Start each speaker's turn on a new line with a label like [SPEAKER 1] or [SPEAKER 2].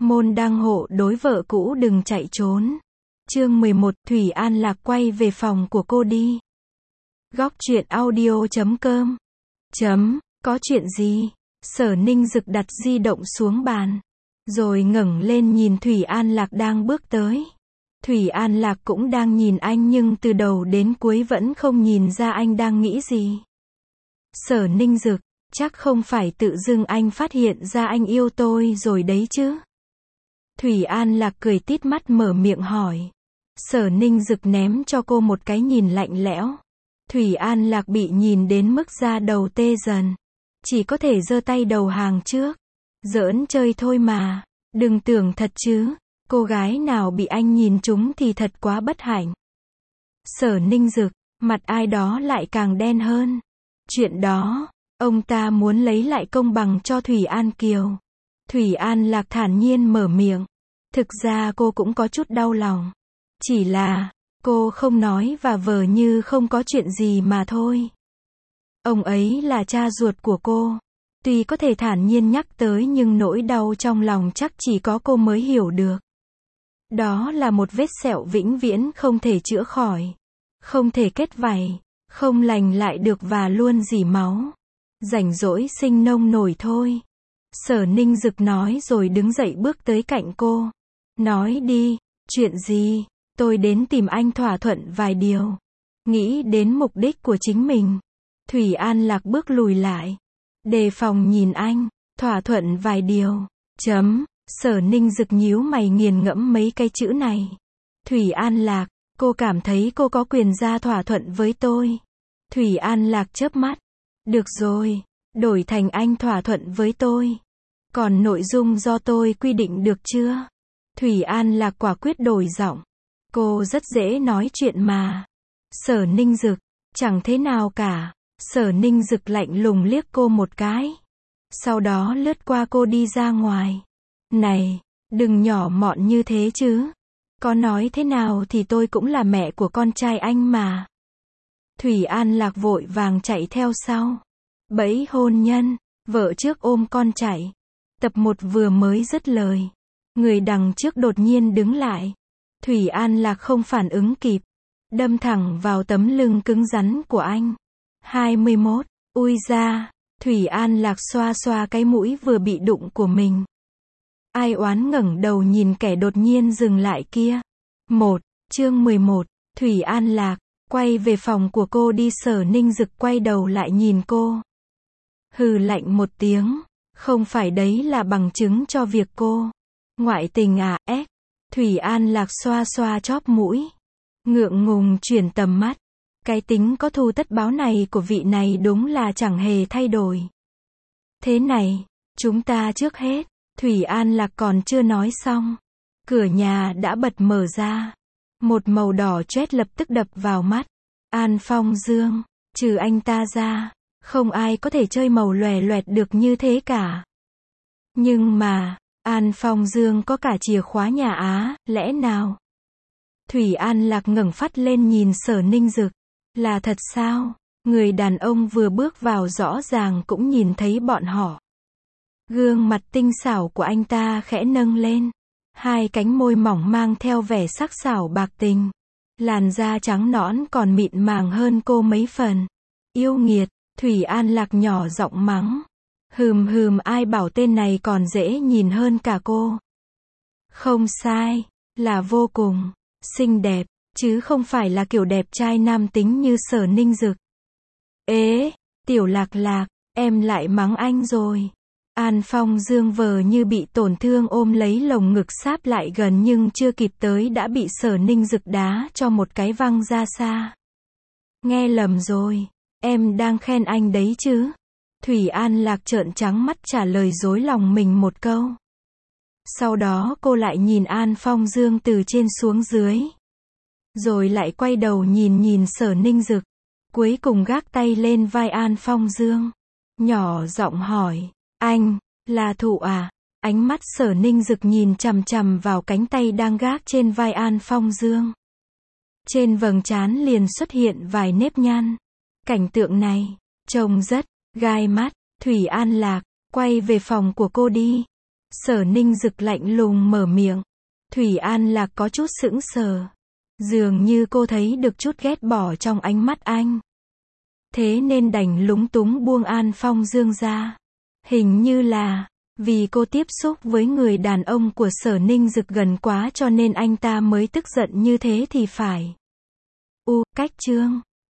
[SPEAKER 1] Môn đăng hộ đối vợ cũ đừng chạy trốn. Chương 11, Thủy An Lạc quay về phòng của cô đi. Góc truyện audio.com. Có chuyện gì? Sở Ninh Dực đặt di động xuống bàn, rồi ngẩng lên nhìn Thủy An Lạc đang bước tới. Thủy An Lạc cũng đang nhìn anh nhưng từ đầu đến cuối vẫn không nhìn ra anh đang nghĩ gì. Sở Ninh Dực, chắc không phải tự dưng anh phát hiện ra anh yêu tôi rồi đấy chứ? Thủy An Lạc cười tít mắt mở miệng hỏi. Sở Ninh Dực ném cho cô một cái nhìn lạnh lẽo. Thủy An Lạc bị nhìn đến mức da đầu tê dần, chỉ có thể giơ tay đầu hàng trước. Giỡn chơi thôi mà, đừng tưởng thật chứ, cô gái nào bị anh nhìn trúng thì thật quá bất hạnh. Sở Ninh Dực, mặt ai đó lại càng đen hơn. Chuyện đó, ông ta muốn lấy lại công bằng cho Thủy An Kiều. Thủy An Lạc thản nhiên mở miệng. Thực ra cô cũng có chút đau lòng. Chỉ là, cô không nói và vờ như không có chuyện gì mà thôi. Ông ấy là cha ruột của cô. Tuy có thể thản nhiên nhắc tới nhưng nỗi đau trong lòng chắc chỉ có cô mới hiểu được. Đó là một vết sẹo vĩnh viễn không thể chữa khỏi, không thể kết vảy, không lành lại được và luôn rỉ máu. Rảnh rỗi sinh nông nổi thôi. Sở Ninh Dực nói rồi đứng dậy bước tới cạnh cô. Nói đi, chuyện gì? Tôi đến tìm anh thỏa thuận vài điều. Nghĩ đến mục đích của chính mình. Thủy An Lạc bước lùi lại, đề phòng nhìn anh. Thỏa thuận vài điều. Sở Ninh Dực nhíu mày nghiền ngẫm mấy cái chữ này. Thủy An Lạc, cô cảm thấy cô có quyền ra thỏa thuận với tôi. Thủy An Lạc chớp mắt. Được rồi, đổi thành anh thỏa thuận với tôi. Còn nội dung do tôi quy định được chưa? Thủy An Lạc quả quyết đổi giọng. Cô rất dễ nói chuyện mà. Sở Ninh Dực, chẳng thế nào cả. Sở Ninh Dực lạnh lùng liếc cô một cái. Sau đó lướt qua cô đi ra ngoài. Này, đừng nhỏ mọn như thế chứ. Có nói thế nào thì tôi cũng là mẹ của con trai anh mà. Thủy An Lạc vội vàng chạy theo sau. Bẫy hôn nhân, vợ trước ôm con chạy. Tập 1 vừa mới dứt lời, người đằng trước đột nhiên đứng lại. Thủy An Lạc không phản ứng kịp, đâm thẳng vào tấm lưng cứng rắn của anh. 21. Ui da, Thủy An Lạc xoa xoa cái mũi vừa bị đụng của mình. Ai oán ngẩng đầu nhìn kẻ đột nhiên dừng lại kia. Chương 11, Thủy An Lạc, quay về phòng của cô đi. Sở Ninh Dực quay đầu lại nhìn cô. Hừ lạnh một tiếng. Không phải đấy là bằng chứng cho việc cô ngoại tình à? Thủy An Lạc xoa xoa chóp mũi, ngượng ngùng chuyển tầm mắt. Cái tính có thù tất báo này của vị này đúng là chẳng hề thay đổi. Thế này, chúng ta trước hết. Thủy An Lạc còn chưa nói xong, cửa nhà đã bật mở ra. Một màu đỏ chót lập tức đập vào mắt. An Phong Dương, trừ anh ta ra, không ai có thể chơi màu lòe loẹt được như thế cả. Nhưng mà, An Phong Dương có cả chìa khóa nhà Á, lẽ nào? Thủy An Lạc ngẩng phát lên nhìn Sở Ninh Dực. Là thật sao? Người đàn ông vừa bước vào rõ ràng cũng nhìn thấy bọn họ. Gương mặt tinh xảo của anh ta khẽ nâng lên. Hai cánh môi mỏng mang theo vẻ sắc sảo bạc tình. Làn da trắng nõn còn mịn màng hơn cô mấy phần. Yêu nghiệt, Thủy An Lạc nhỏ giọng mắng. Ai bảo tên này còn dễ nhìn hơn cả cô. Không sai, là vô cùng xinh đẹp, chứ không phải là kiểu đẹp trai nam tính như Sở Ninh Dực. Tiểu Lạc Lạc, em lại mắng anh rồi. An Phong Dương vờ như bị tổn thương ôm lấy lồng ngực sáp lại gần nhưng chưa kịp tới đã bị Sở Ninh Dực đá cho một cái văng ra xa. Nghe lầm rồi, em đang khen anh đấy chứ. Thủy An Lạc trợn trắng mắt trả lời dối lòng mình một câu. Sau đó cô lại nhìn An Phong Dương từ trên xuống dưới. Rồi lại quay đầu nhìn Sở Ninh Dực. Cuối cùng gác tay lên vai An Phong Dương. Nhỏ giọng hỏi, anh, là Thụ à? Ánh mắt Sở Ninh Dực nhìn chằm chằm vào cánh tay đang gác trên vai An Phong Dương. Trên vầng trán liền xuất hiện vài nếp nhăn. Cảnh tượng này, trông rất gai mắt. Thủy An Lạc, quay về phòng của cô đi. Sở Ninh Dực lạnh lùng mở miệng. Thủy An Lạc có chút sững sờ. Dường như cô thấy được chút ghét bỏ trong ánh mắt anh. Thế nên đành lúng túng buông An Phong Dương ra. Hình như là vì cô tiếp xúc với người đàn ông của Sở Ninh Dực gần quá cho nên anh ta mới tức giận như thế thì phải. Cách chương